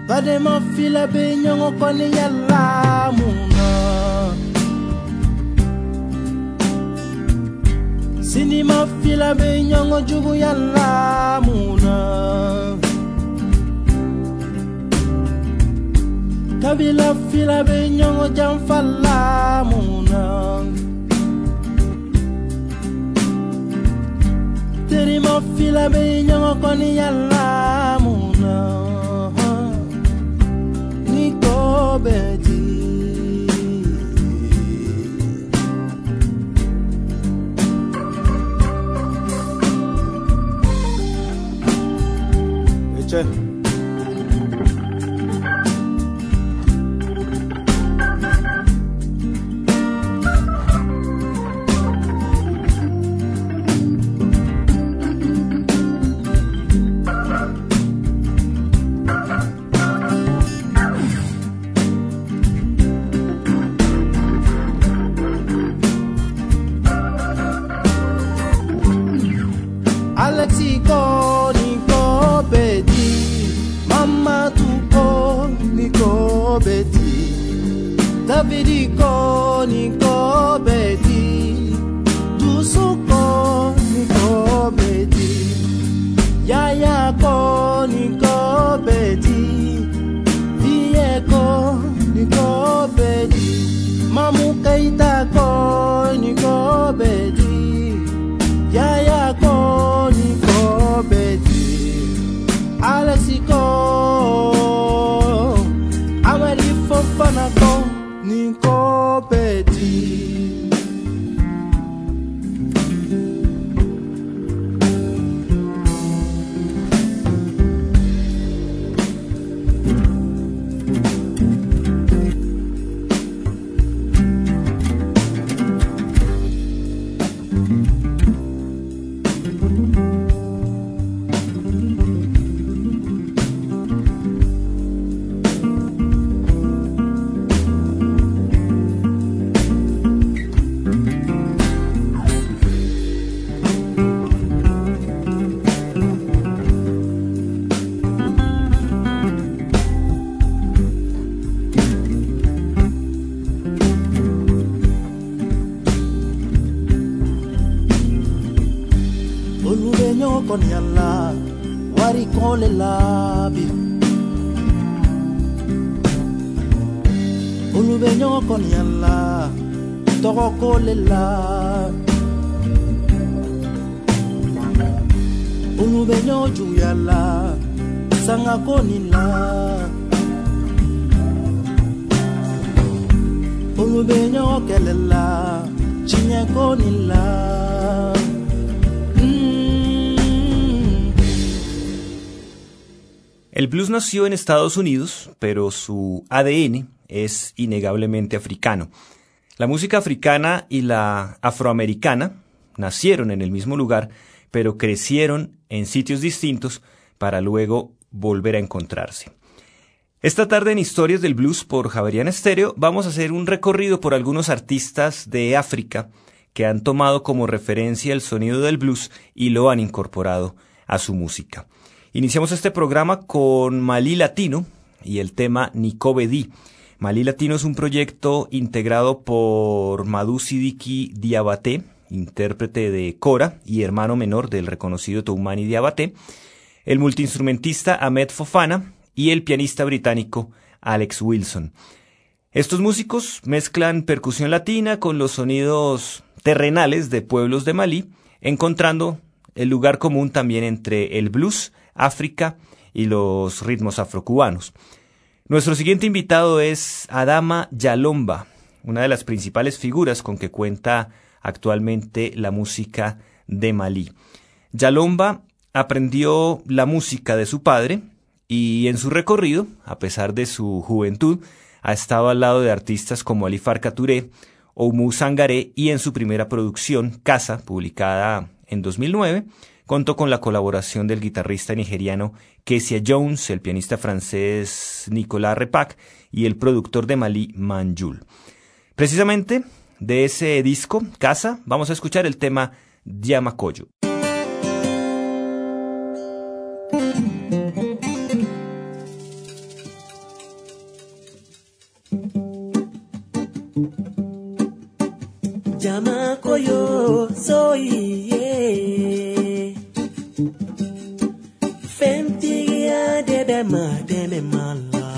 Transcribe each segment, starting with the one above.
Badema fila be nyongo koni yalla muna. Sinima fila be nyongo jugu yalla muna. Kabila fila be nyongo jamfalla muna. Terima fila be nyongo koni yalla muna. Niko beti Eche Alexico Nico Betty, Mama Tuko Nico Betty, Davidico Nico Betty, Dusuko Nico Betty, Yaya Ko Nico Betty, Vieko Nico Betty, Mamu Keita Ko Nico Betty, Yaya Ko Nico Betty, Alexico, Amari Fofana Ko Nico Betty. Olubeño con yalla, wari con le labi. Olubeño con yalla, togo con le la. Olubeño juyalla, sanga con la. Olubeño kelela, chinya con la. El blues nació en Estados Unidos, pero su ADN es innegablemente africano. La música africana y la afroamericana nacieron en el mismo lugar, pero crecieron en sitios distintos para luego volver a encontrarse. Esta tarde en Historias del Blues por Javeriana Estéreo vamos a hacer un recorrido por algunos artistas de África que han tomado como referencia el sonido del blues y lo han incorporado a su música. Iniciamos este programa con Mali Latino y el tema Nicobedi. Mali Latino es un proyecto integrado por Madu Sidiki Diabaté, intérprete de Kora y hermano menor del reconocido Toumani Diabaté, el multiinstrumentista Ahmed Fofana y el pianista británico Alex Wilson. Estos músicos mezclan percusión latina con los sonidos terrenales de pueblos de Malí, encontrando el lugar común también entre el blues, África y los ritmos afrocubanos. Nuestro siguiente invitado es Adama Yalomba, una de las principales figuras con que cuenta actualmente la música de Malí. Yalomba aprendió la música de su padre y en su recorrido, a pesar de su juventud, ha estado al lado de artistas como Ali Farka Touré, Oumou Sangaré y en su primera producción, Casa, publicada en 2009, contó con la colaboración del guitarrista nigeriano Kezia Jones, el pianista francés Nicolas Repac y el productor de Malí Manjul. Precisamente de ese disco, Casa, vamos a escuchar el tema Diamacoyo. Fentigia debe mala.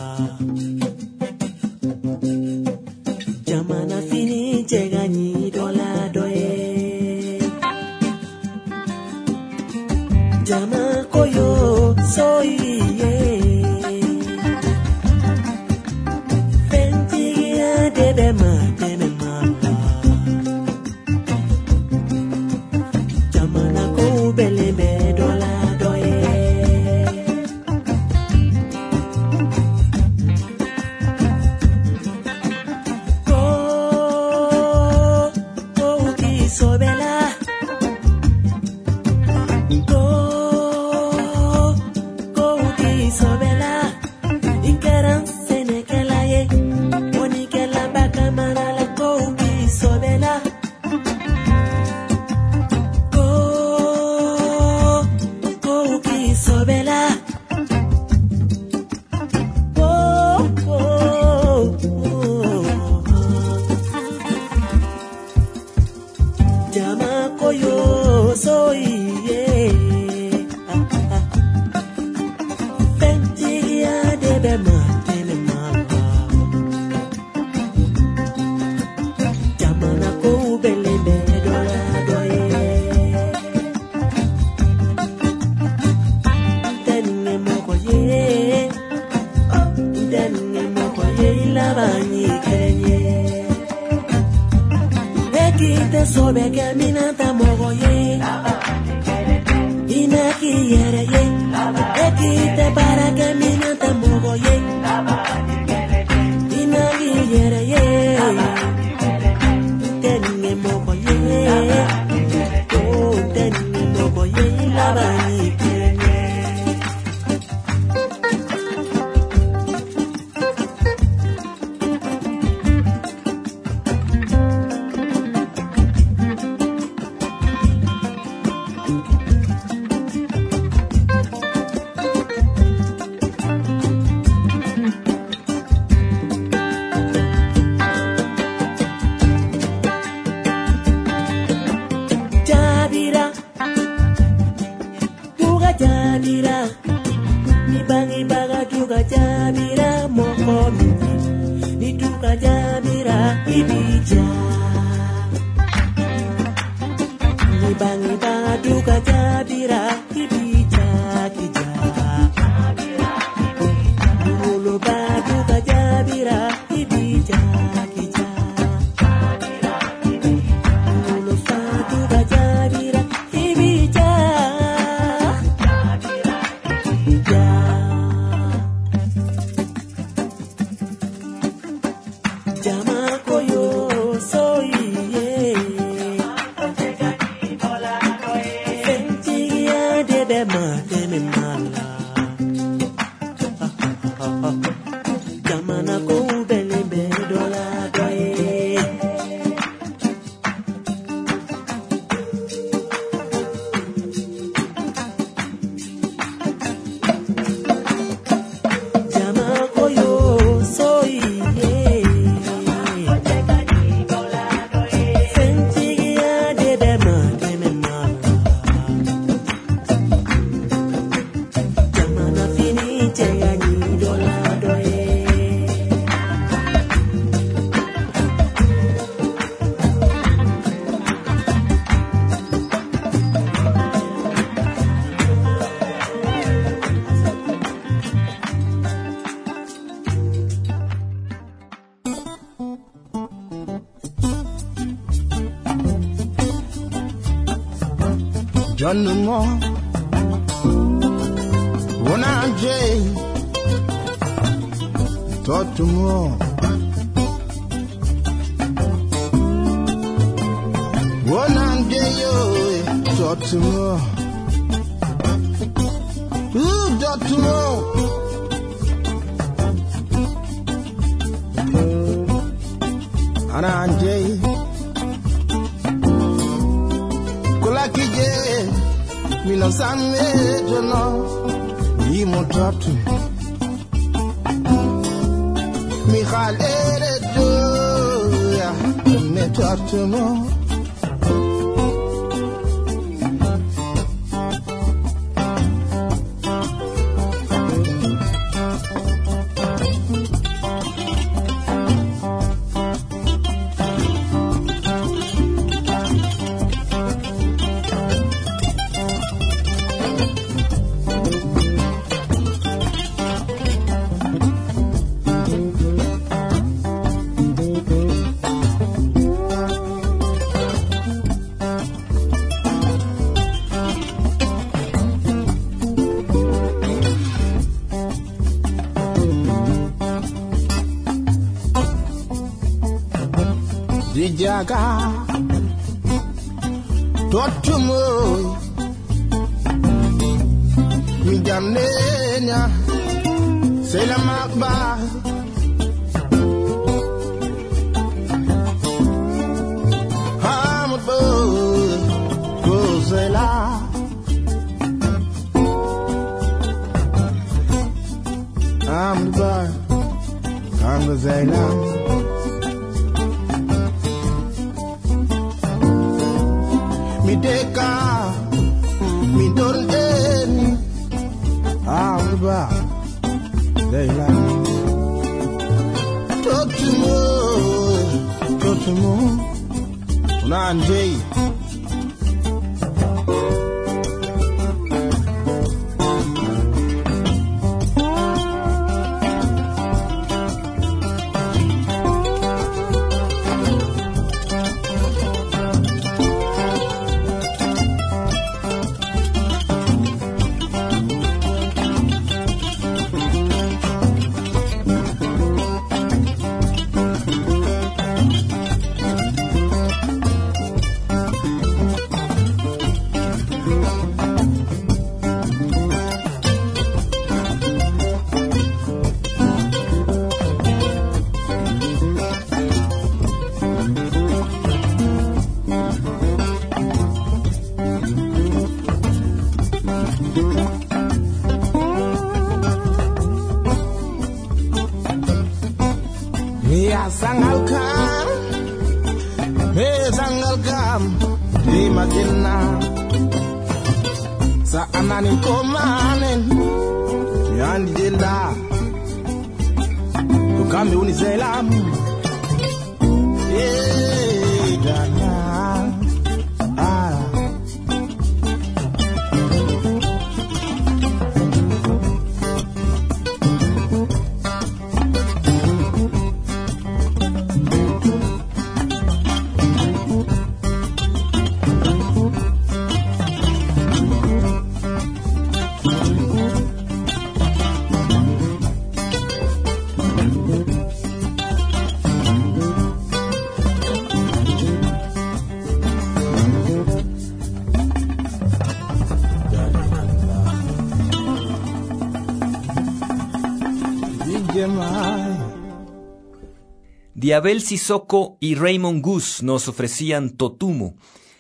Jamana fini jegani dola doe. Jama koyo soy ye. Fentigia debe mala. Jamana ko belebe dola doe. John Mo Wona Jay Talk Mo Wona Jay yo Talk Mo Talk Mo Ana Jay Kije Mino Same Jono Imo Tatu Michale Do Ya Me Tatu Mo jaga Totumoy Mi jamnenya C'est la makba Hamud boy Gozela Hamud boy Gozela Mi deka Mi don eni Hamud boy Gozela Totumo Nanjay Sangalkam di magina sa anani komanen yan jenda to kambi unizelam dana Diabel Sissoko y Raymond Goose nos ofrecían Totumo.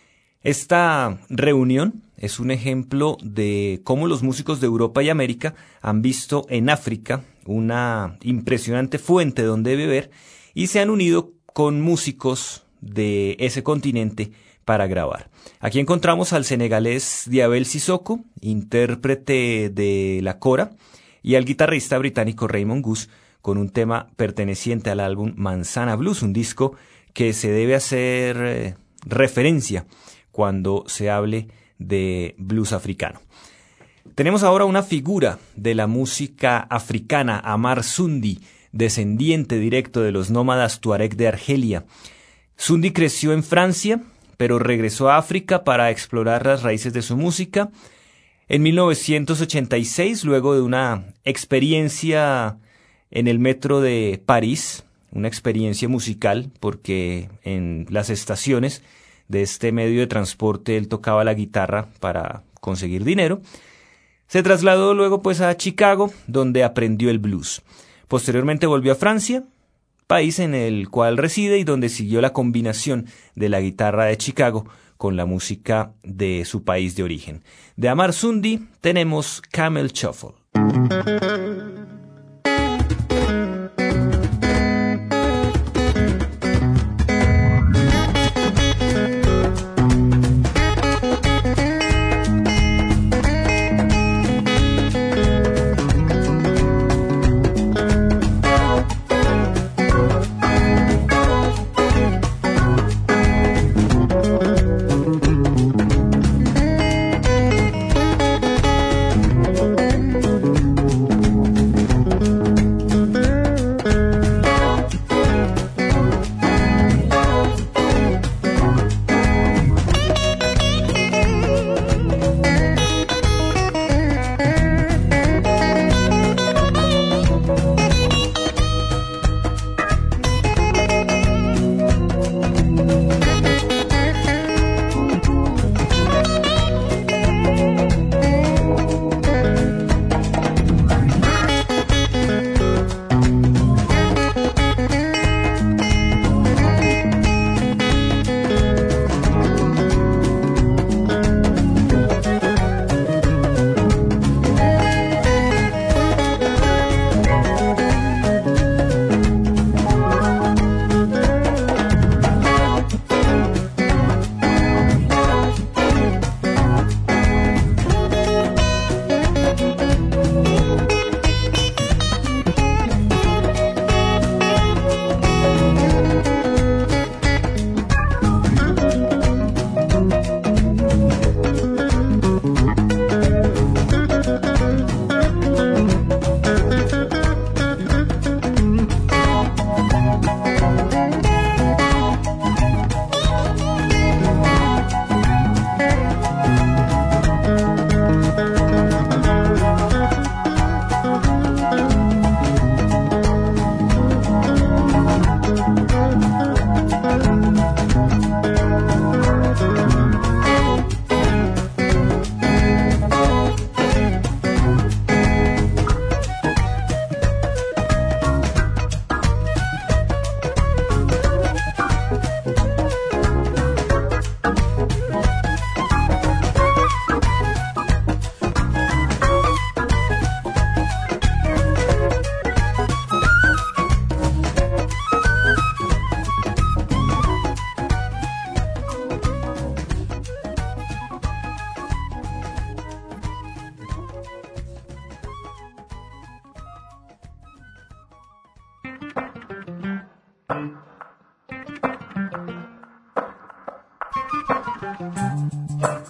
Esta reunión es un ejemplo de cómo los músicos de Europa y América han visto en África una impresionante fuente donde beber y se han unido con músicos de ese continente para grabar. Aquí encontramos al senegalés Diabel Sissoko, intérprete de la kora, y al guitarrista británico Raymond Goose, con un tema perteneciente al álbum Manzana Blues, un disco que se debe hacer referencia cuando se hable de blues africano. Tenemos ahora una figura de la música africana, Amar Sundi, descendiente directo de los nómadas tuareg de Argelia. Sundi creció en Francia, pero regresó a África para explorar las raíces de su música. En 1986, luego de una experiencia en el metro de París, una experiencia musical, porque en las estaciones de este medio de transporte él tocaba la guitarra para conseguir dinero. Se trasladó luego pues a Chicago, donde aprendió el blues. Posteriormente volvió a Francia, país en el cual reside y donde siguió la combinación de la guitarra de Chicago con la música de su país de origen. De Amar Sundi tenemos Camel Shuffle.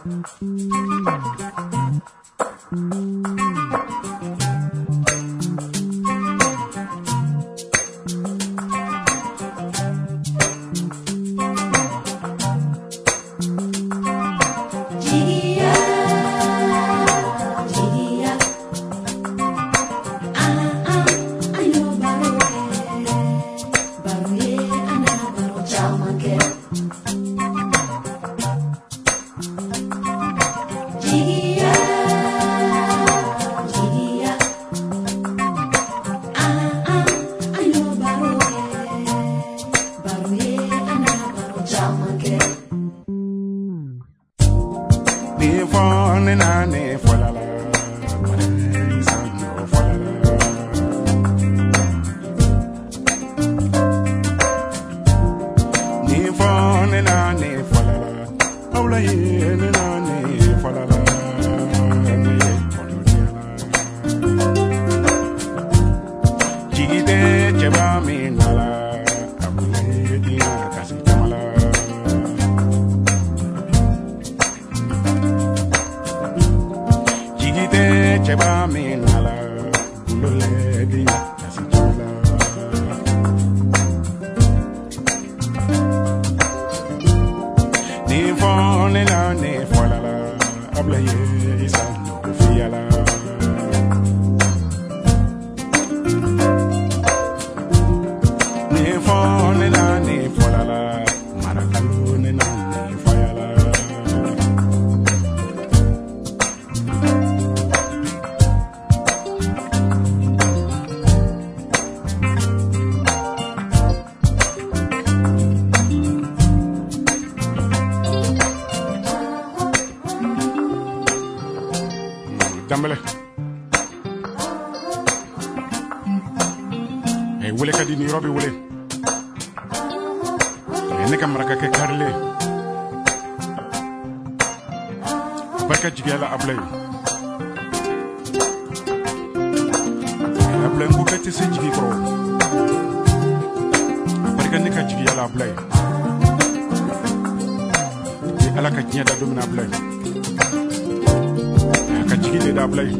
Dambele. Wule kadi ni robi wule. Ne kamara ka karle. Barka jigela ablay. Ablay ko kati se jigi ko. Barka ne ka jigela ablay. Ala ka nyada domina ablay. Kajigile da ablay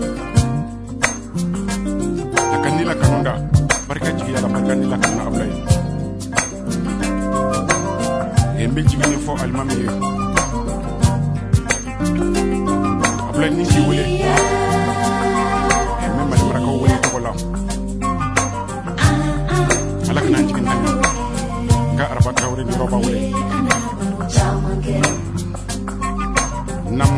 akanila kanonda barka jigi ala barka nila kanona ablay embe jigile fo almami ablay ni ci wule embe mali baraka wule to wala ala kana jigin tan ga arba tawre ni roba wule nam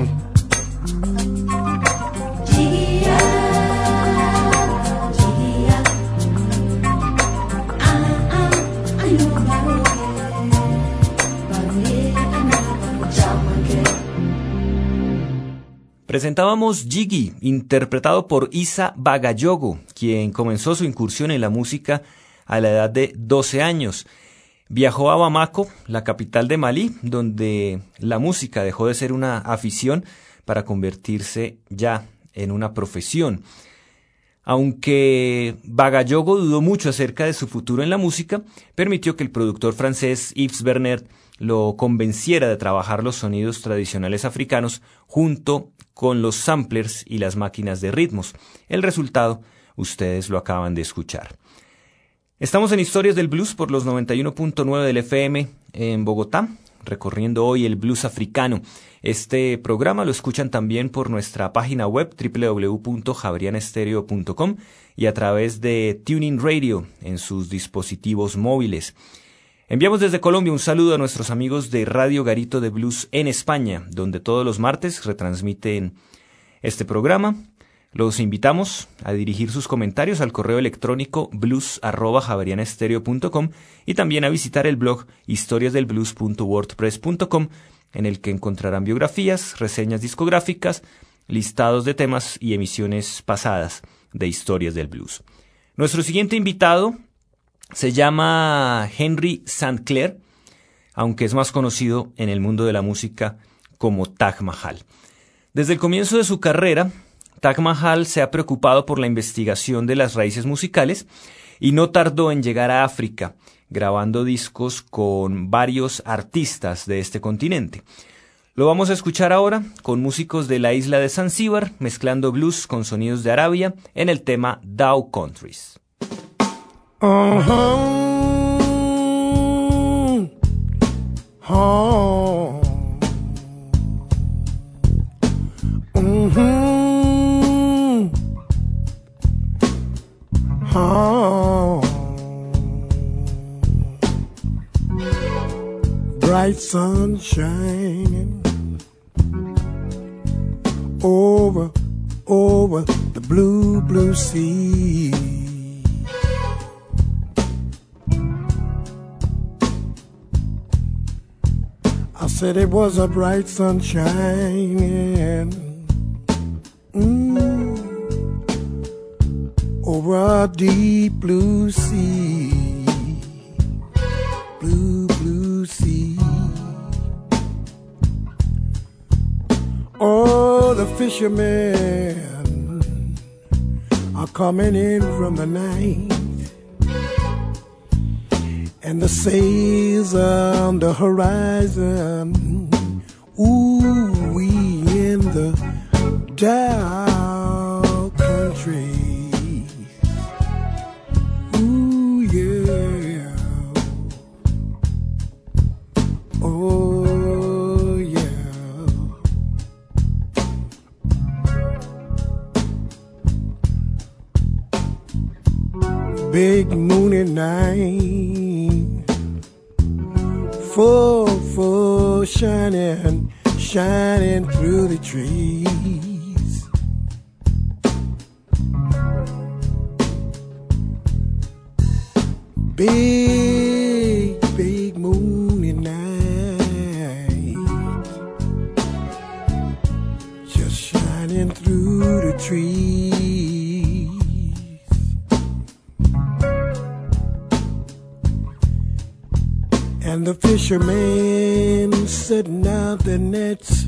Presentábamos Jiggy, interpretado por Isa Bagayogo, quien comenzó su incursión en la música a la edad de 12 años. Viajó a Bamako, la capital de Malí, donde la música dejó de ser una afición para convertirse ya en una profesión. Aunque Bagayogo dudó mucho acerca de su futuro en la música, permitió que el productor francés Yves Bernard lo convenciera de trabajar los sonidos tradicionales africanos junto con los samplers y las máquinas de ritmos. El resultado, ustedes lo acaban de escuchar. Estamos en Historias del Blues por los 91.9 del FM en Bogotá, recorriendo hoy el blues africano. Este programa lo escuchan también por nuestra página web www.javerianestereo.com y a través de Tuning Radio en sus dispositivos móviles. Enviamos desde Colombia un saludo a nuestros amigos de Radio Garito de Blues en España, donde todos los martes retransmiten este programa. Los invitamos a dirigir sus comentarios al correo electrónico blues@javerianestereo.com y también a visitar el blog historiasdelblues.wordpress.com, en el que encontrarán biografías, reseñas discográficas, listados de temas y emisiones pasadas de Historias del Blues. Nuestro siguiente invitado se llama Henry St. Clair, aunque es más conocido en el mundo de la música como Taj Mahal. Desde el comienzo de su carrera, Taj Mahal se ha preocupado por la investigación de las raíces musicales y no tardó en llegar a África, grabando discos con varios artistas de este continente. Lo vamos a escuchar ahora con músicos de la isla de Zanzíbar mezclando blues con sonidos de Arabia en el tema Dow Countries. Bright sun shining over the blue sea. I said it was a bright sun shining over a deep blue sea. Blue sea. Oh, the fishermen are coming in from the night, and the sails on the horizon. Ooh, we in the Dow country. Ooh, yeah. Oh, yeah. Big moony night, full shining through the trees. Big moony night, just shining through the trees. And the fishermen setting out their nets.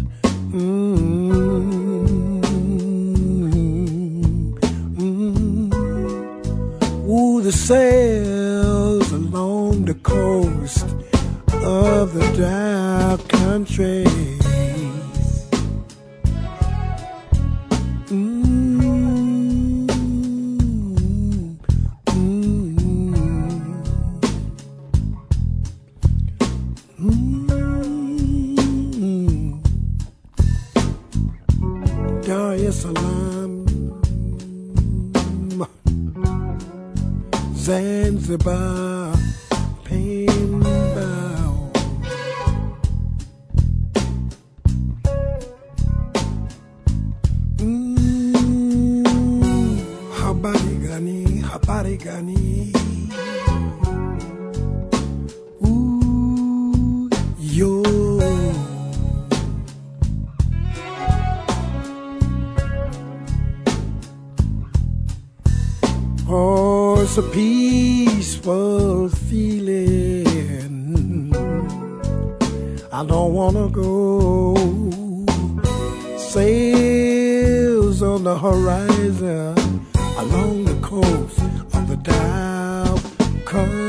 Ooh, the sails along the coast of the Dow countries. Dar es Salaam, Zanzibar, Pemba. Habari gani. Ooh, yo. Oh, it's a peaceful feeling. I don't wanna go. Sails on the horizon along the coast of the Dow country.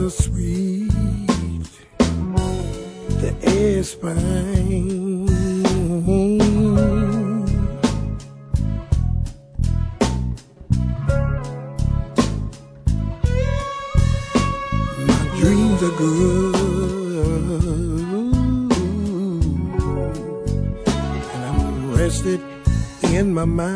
so sweet, the air's fine. My dreams are good, and I'm rested in my mind.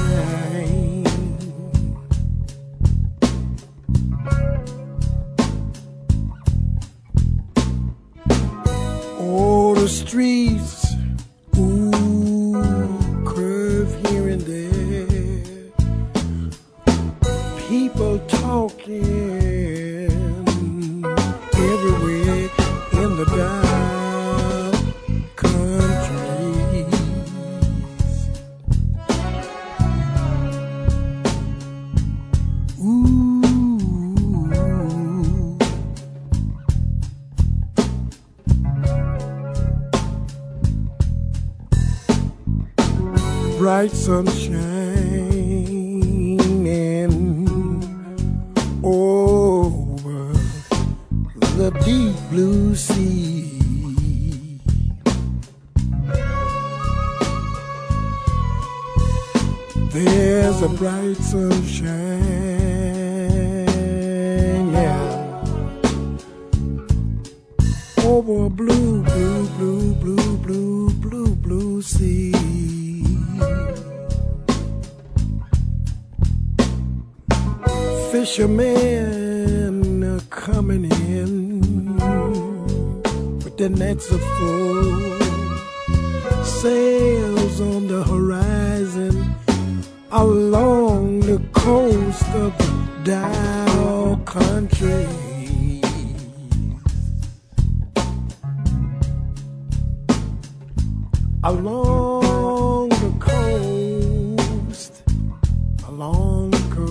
Oh, the streets, ooh, curve here and there. People talking everywhere in the dark countries. Ooh. Bright sunshine and over the deep blue sea. There's a bright sunshine, yeah, over a blue, blue, blue, blue, blue, blue, blue sea. Fishermen are coming in with their nets of full, sails on the horizon along the coast of the Dow country. Along the coast, along the coast.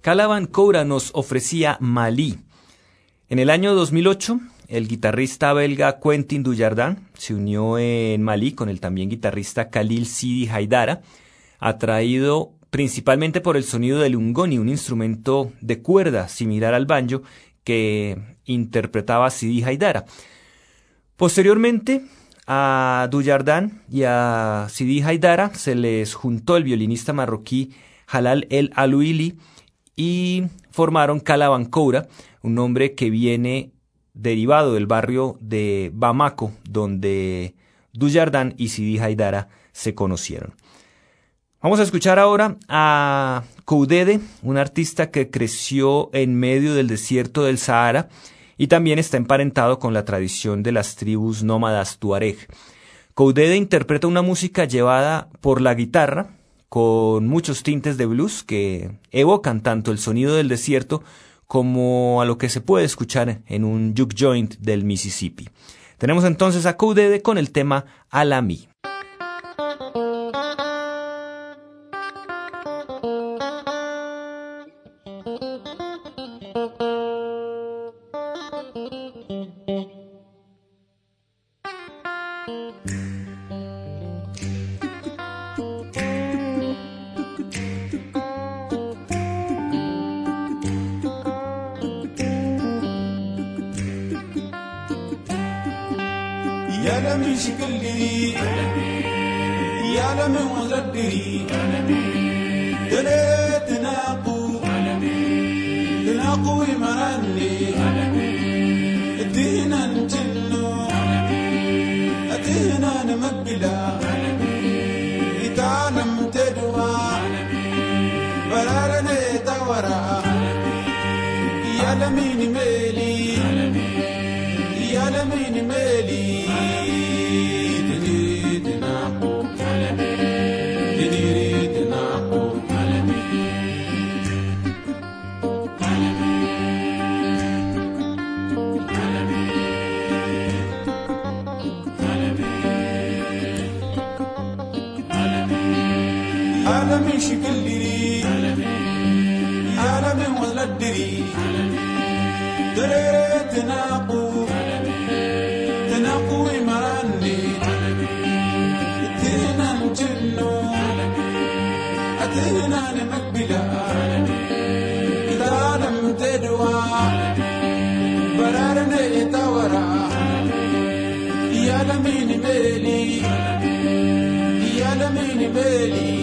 Calaban Coura nos ofrecía Malí. En el año 2008, el guitarrista belga Quentin Dujardin se unió en Malí con el también guitarrista Khalil Sidi Haidara, atraído principalmente por el sonido del ungoni, un instrumento de cuerda similar al banjo que interpretaba Sidi Haidara. Posteriormente, a Dujardin y a Sidi Haidara se les juntó el violinista marroquí Jalal El Alouili y formaron Calaban Coura, un nombre que viene derivado del barrio de Bamako, donde Dujardin y Sidi Haidara se conocieron. Vamos a escuchar ahora a Koudede, un artista que creció en medio del desierto del Sahara y también está emparentado con la tradición de las tribus nómadas tuareg. Koudede interpreta una música llevada por la guitarra, con muchos tintes de blues que evocan tanto el sonido del desierto como a lo que se puede escuchar en un juke joint del Mississippi. Tenemos entonces a Koudede con el tema Alami. يا لمي شكلي يا لمي مغدري دلي تناقو مراني ادينا نجنو ادينا نمقلا يتعلم تدوى برارنا يتورى يا لمي نميلي يا لمي نميلي عالمي شكلي عالمي ولدري دريت تناقو مراني اتينا نجنو اتينا نمقبلا إذا لم تدوى برارنا يتورى يا لمين ميلي يا لمين ميلي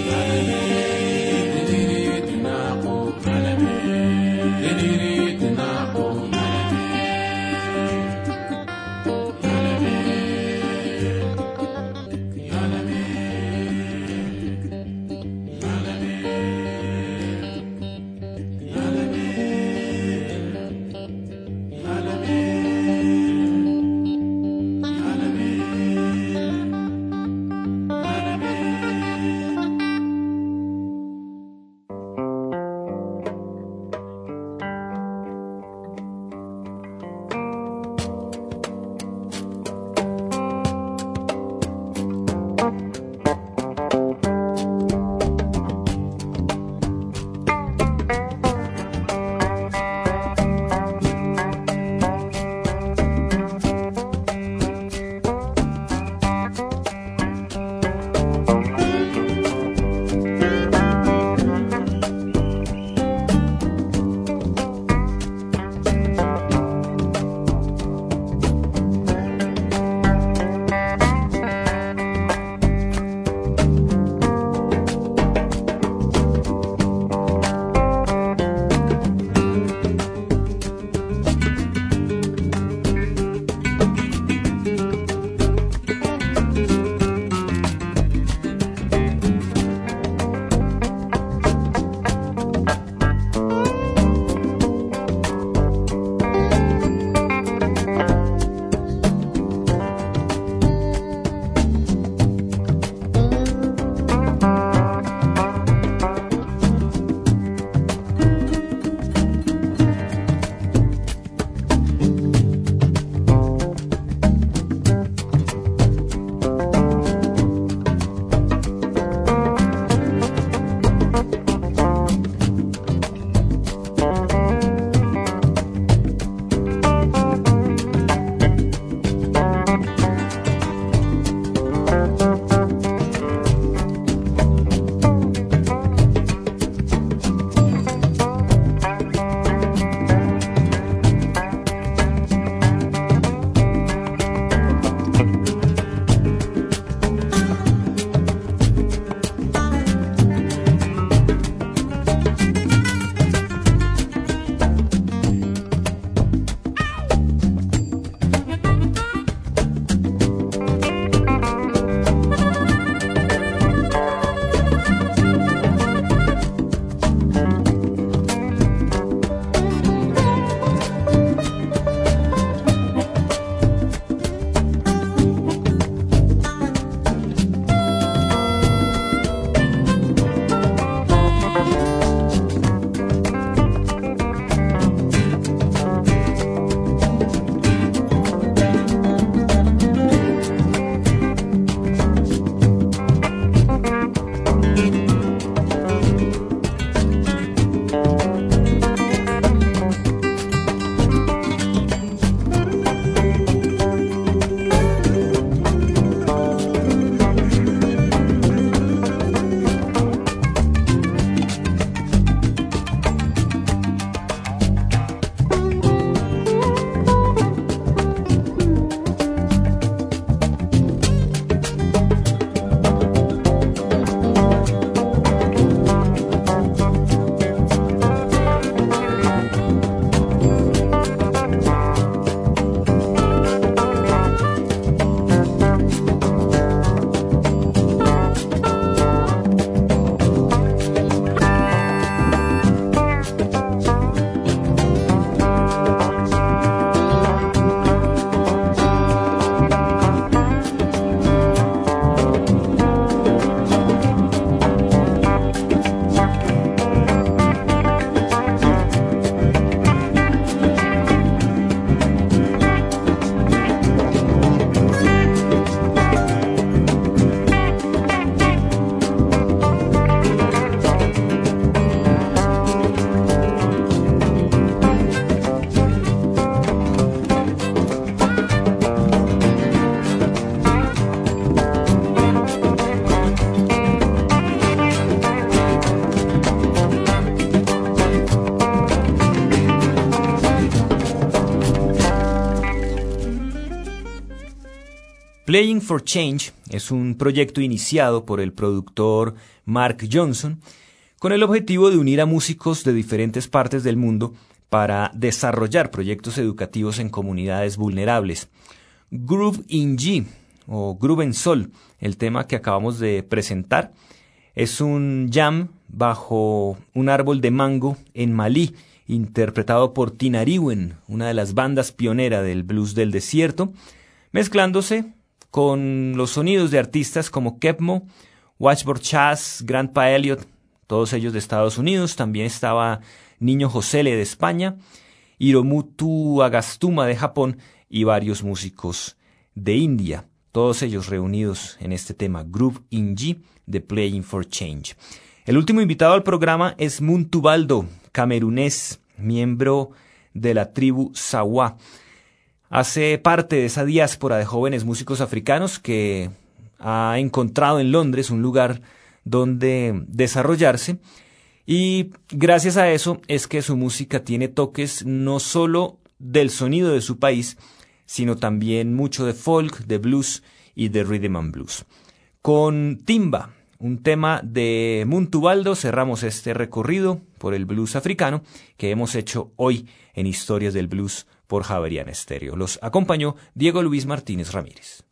Playing for Change es un proyecto iniciado por el productor Mark Johnson con el objetivo de unir a músicos de diferentes partes del mundo para desarrollar proyectos educativos en comunidades vulnerables. Groove in G o Groove en Sol, el tema que acabamos de presentar, es un jam bajo un árbol de mango en Malí, interpretado por Tinariwen, una de las bandas pioneras del blues del desierto, mezclándose con los sonidos de artistas como Kepmo, Washboard Chas, Grandpa Elliot, todos ellos de Estados Unidos. También estaba Niño Josele de España, Hiromutu Agastuma de Japón y varios músicos de India, todos ellos reunidos en este tema Groove in G de Playing for Change. El último invitado al programa es Muntu Baldo, camerunés, miembro de la tribu Sawa. Hace parte de esa diáspora de jóvenes músicos africanos que ha encontrado en Londres un lugar donde desarrollarse, y gracias a eso es que su música tiene toques no solo del sonido de su país, sino también mucho de folk, de blues y de rhythm and blues. Con Timba, un tema de Muntu Baldo, cerramos este recorrido por el blues africano que hemos hecho hoy en Historias del Blues por Javeriana Estéreo. Los acompañó Diego Luis Martínez Ramírez.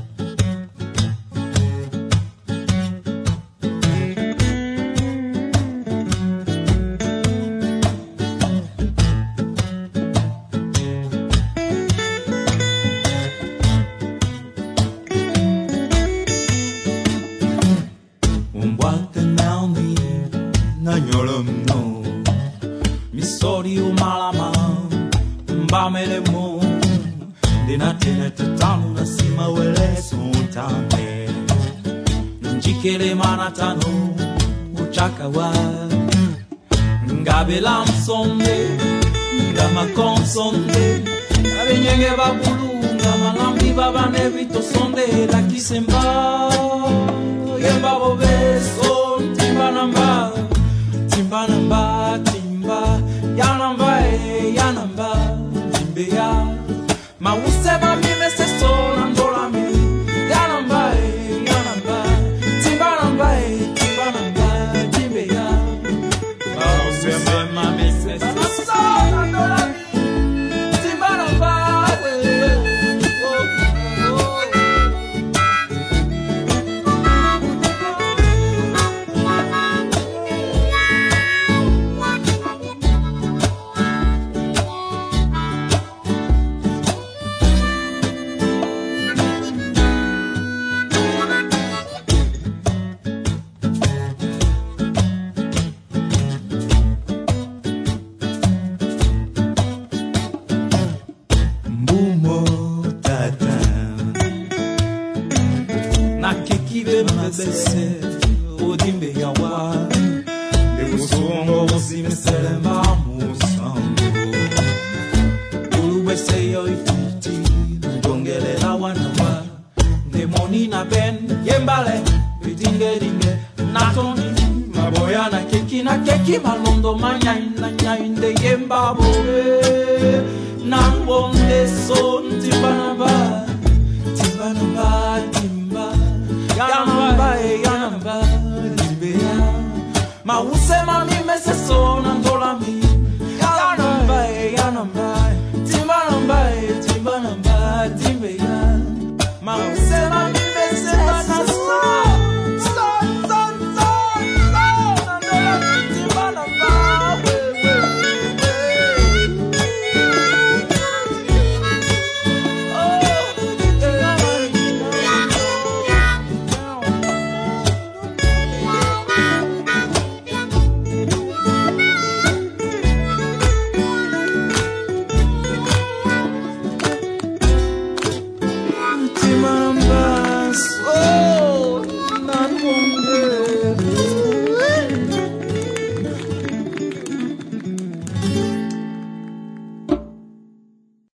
Njikele manatano uchakawa ngabela msonde ngama konsonde abenyenge babulu ngama lambi baba nebito sonde la kisemba yemba bobeso timba namba timba yanamba timbeya mausema mime se sona ndola mi yanamba keki malondo manyaina nyainde yemba boe nambonde son timbanamba timba yanamba timbeya mausema mime se sona ndola mi yanamba timbanamba timbeya mausema